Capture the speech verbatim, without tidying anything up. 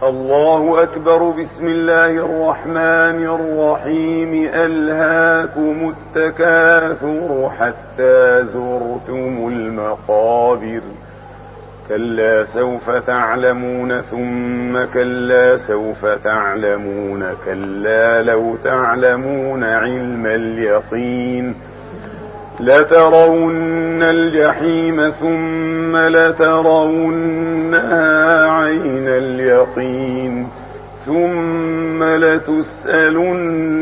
الله أكبر. بسم الله الرحمن الرحيم. ألهاكم التكاثر حتى زرتم المقابر كلا سوف تعلمون ثم كلا سوف تعلمون كلا لو تعلمون علم اليقين لترون الجحيم ثم لترونها عين اليقين ثم لتسألن